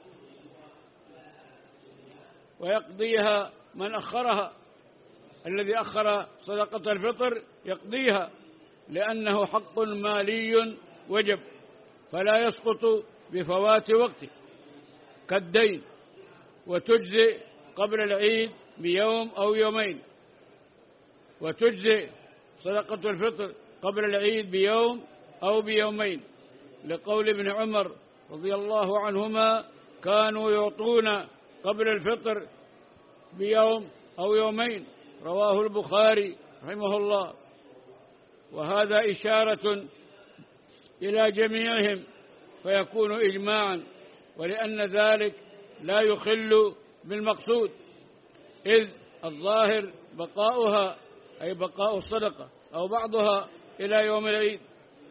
ويقضيها من أخرها، الذي أخر صدقة الفطر يقضيها، لأنه حق مالي وجب فلا يسقط بفوات وقته كالدين، وتجزئ قبل العيد بيوم أو يومين، وتجزئ صدقة الفطر قبل العيد بيوم أو بيومين، لقول ابن عمر رضي الله عنهما: كانوا يعطون قبل الفطر بيوم أو يومين. رواه البخاري رحمه الله. وهذا إشارة إلى جميعهم فيكون إجماعا، ولأن ذلك لا يخل بالمقصود، إذ الظاهر بقاؤها، أي بقاء الصدقة أو بعضها إلى يوم العيد.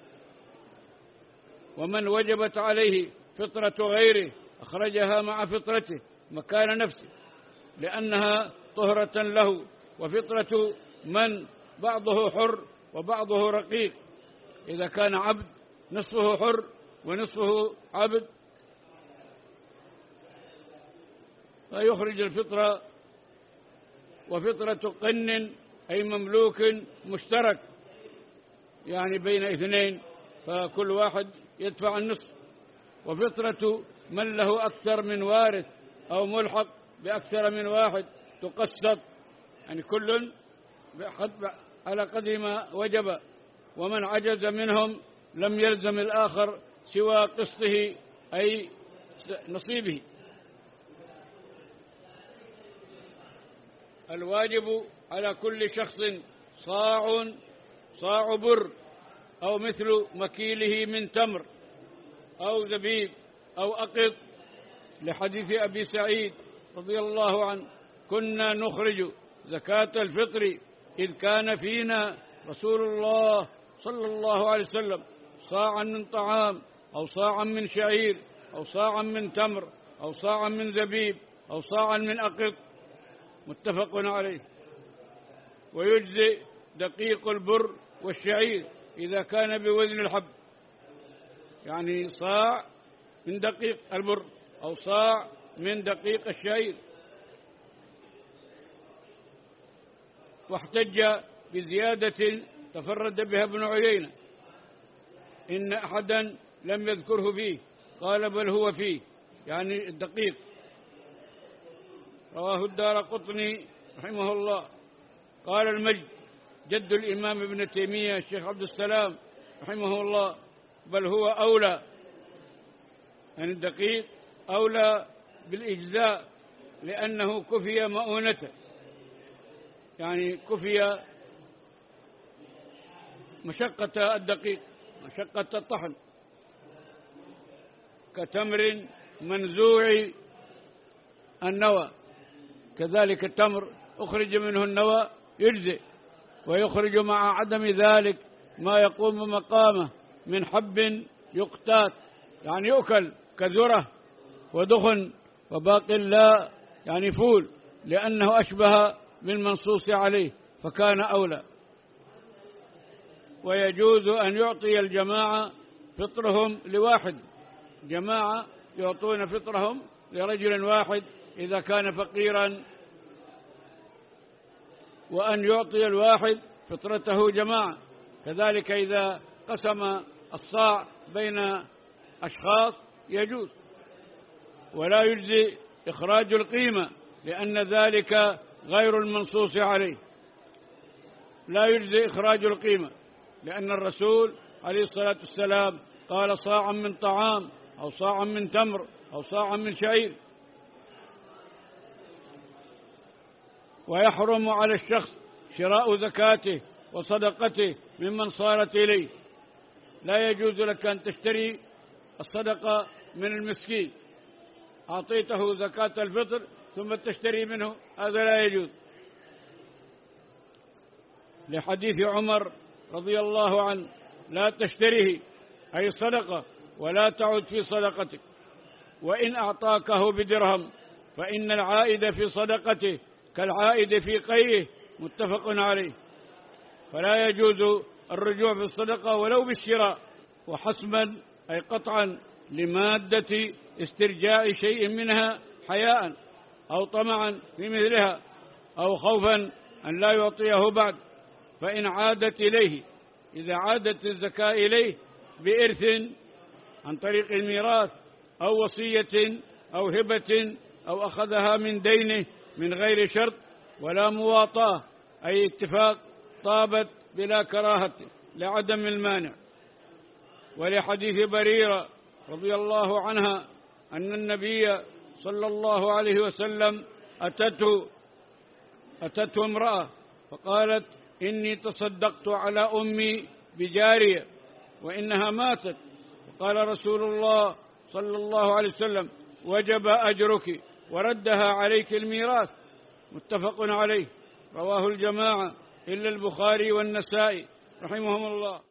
ومن وجبت عليه فطرة غيره أخرجها مع فطرته مكان نفسه، لأنها طهرة له. وفطرة من بعضه حر وبعضه رقيق، إذا كان عبد نصفه حر ونصفه عبد فيخرج الفطرة. وفطرة قن أي مملوك مشترك، يعني بين اثنين فكل واحد يدفع النصف. وفطرة من له أكثر من وارث أو ملحق بأكثر من واحد تقسط، يعني كل على قدر ما وجب، ومن عجز منهم لم يلزم الآخر سوى قسطه أي نصيبه. الواجب على كل شخص صاع صاع بر أو مثل مكيله من تمر أو زبيب أو أقط، لحديث أبي سعيد رضي الله عنه: كنا نخرج زكاة الفطر إذ كان فينا رسول الله صلى الله عليه وسلم صاعا من طعام أو صاعا من شعير أو صاعا من تمر أو صاعا من زبيب أو صاعا من أقط، متفق عليه. ويجزئ دقيق البر والشعير إذا كان بوزن الحب، يعني صاع من دقيق البر أو صاع من دقيق الشعير. واحتج بزيادة تفرد بها ابن عيينة إن أحدا لم يذكره فيه، قال بل هو فيه، يعني الدقيق. رواه الدارقطني رحمه الله. قال المجد جد الإمام ابن تيمية الشيخ عبد السلام رحمه الله: بل هو أولى، يعني الدقيق أولى بالإجزاء لأنه كفي مؤونته، يعني كفي مشقة الدقيق، مشقة الطحن، كتمر منزوع النوى، كذلك التمر أخرج منه النوى يجزئ، ويخرج مع عدم ذلك ما يقوم مقامه من حب يقتات، يعني يؤكل كذرة ودخن وباقلا، يعني فول، لأنه أشبه بالمنصوص عليه فكان أولى. ويجوز أن يعطي الجماعة فطرهم لواحد، جماعة يعطون فطرهم لرجل واحد إذا كان فقيرا، وأن يعطي الواحد فطرته جماعة، كذلك إذا قسم الصاع بين أشخاص يجوز. ولا يجزي إخراج القيمة لأن ذلك غير المنصوص عليه، لا يجزي إخراج القيمة لأن الرسول عليه الصلاة والسلام قال صاعا من طعام أو صاعا من تمر أو صاعا من شعير. ويحرم على الشخص شراء زكاته وصدقته ممن صارت إليه، لا يجوز لك أن تشتري الصدقة من المسكين، أعطيته زكاة الفطر ثم تشتري منه، هذا لا يجوز، لحديث عمر رضي الله عنه: لا تشتريه أي صدقة ولا تعد في صدقتك، وإن أعطاكه بدرهم فإن العائد في صدقته كالعائد في قيه، متفق عليه. فلا يجوز الرجوع في الصدقة ولو بالشراء، وحسما أي قطعا لمادة استرجاع شيء منها حياء أو طمعا في مثلها أو خوفا أن لا يعطيه بعد، فإن عادت إليه، إذا عادت الزكاة إليه بإرث عن طريق الميراث أو وصية أو هبة أو أخذها من دينه من غير شرط ولا مواطاة أي اتفاق، طابت بلا كراهة لعدم المانع. ولحديث بريرة رضي الله عنها أن النبي صلى الله عليه وسلم أتته أتته امرأة فقالت: إني تصدقت على أمي بجارية وإنها ماتت. قال رسول الله صلى الله عليه وسلم: وجب أجرك وردها عليك الميراث، متفق عليه. رواه الجماعة إلا البخاري والنسائي رحمهم الله.